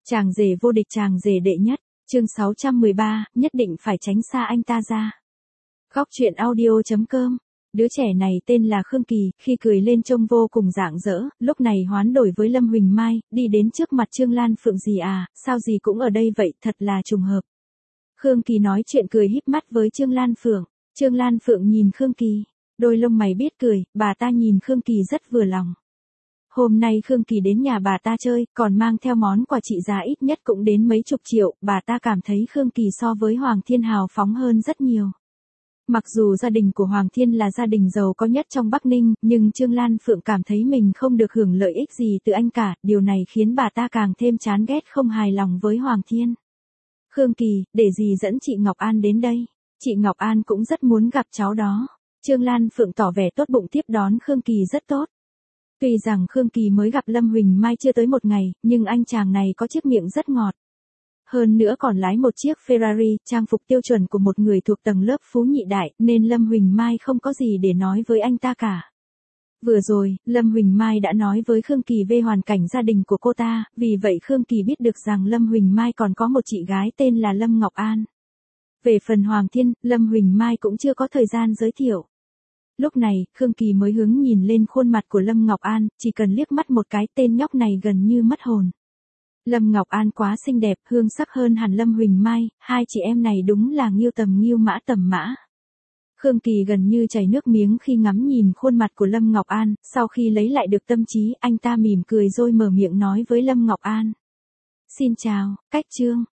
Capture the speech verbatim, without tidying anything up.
Chàng rể vô địch, chàng rể đệ nhất, chương sáu trăm mười ba, nhất định phải tránh xa anh ta ra. Góc truyện audio.com. Đứa trẻ này tên là Khương Kỳ, khi cười lên trông vô cùng rạng rỡ, lúc này hoán đổi với Lâm Huỳnh Mai, đi đến trước mặt Trương Lan Phượng. Gì à, sao gì cũng ở đây vậy, thật là trùng hợp. Khương Kỳ nói chuyện cười híp mắt với Trương Lan Phượng. Trương Lan Phượng nhìn Khương Kỳ, đôi lông mày biết cười, bà ta nhìn Khương Kỳ rất vừa lòng. Hôm nay Khương Kỳ đến nhà bà ta chơi, còn mang theo món quà trị giá ít nhất cũng đến mấy chục triệu, bà ta cảm thấy Khương Kỳ so với Hoàng Thiên hào phóng hơn rất nhiều. Mặc dù gia đình của Hoàng Thiên là gia đình giàu có nhất trong Bắc Ninh, nhưng Trương Lan Phượng cảm thấy mình không được hưởng lợi ích gì từ anh cả, điều này khiến bà ta càng thêm chán ghét, không hài lòng với Hoàng Thiên. Khương Kỳ, để dì dẫn chị Ngọc An đến đây. Chị Ngọc An cũng rất muốn gặp cháu đó. Trương Lan Phượng tỏ vẻ tốt bụng tiếp đón Khương Kỳ rất tốt. Tuy rằng Khương Kỳ mới gặp Lâm Huỳnh Mai chưa tới một ngày, nhưng anh chàng này có chiếc miệng rất ngọt. Hơn nữa còn lái một chiếc Ferrari, trang phục tiêu chuẩn của một người thuộc tầng lớp phú nhị đại, nên Lâm Huỳnh Mai không có gì để nói với anh ta cả. Vừa rồi, Lâm Huỳnh Mai đã nói với Khương Kỳ về hoàn cảnh gia đình của cô ta, vì vậy Khương Kỳ biết được rằng Lâm Huỳnh Mai còn có một chị gái tên là Lâm Ngọc An. Về phần Hoàng Thiên, Lâm Huỳnh Mai cũng chưa có thời gian giới thiệu. Lúc này, Khương Kỳ mới hướng nhìn lên khuôn mặt của Lâm Ngọc An, chỉ cần liếc mắt một cái tên nhóc này gần như mất hồn. Lâm Ngọc An quá xinh đẹp, hương sắc hơn hẳn Lâm Huỳnh Mai, hai chị em này đúng là nghiêu tầm nghiêu mã tầm mã. Khương Kỳ gần như chảy nước miếng khi ngắm nhìn khuôn mặt của Lâm Ngọc An, sau khi lấy lại được tâm trí, anh ta mỉm cười rồi mở miệng nói với Lâm Ngọc An. Xin chào, Cách Trương.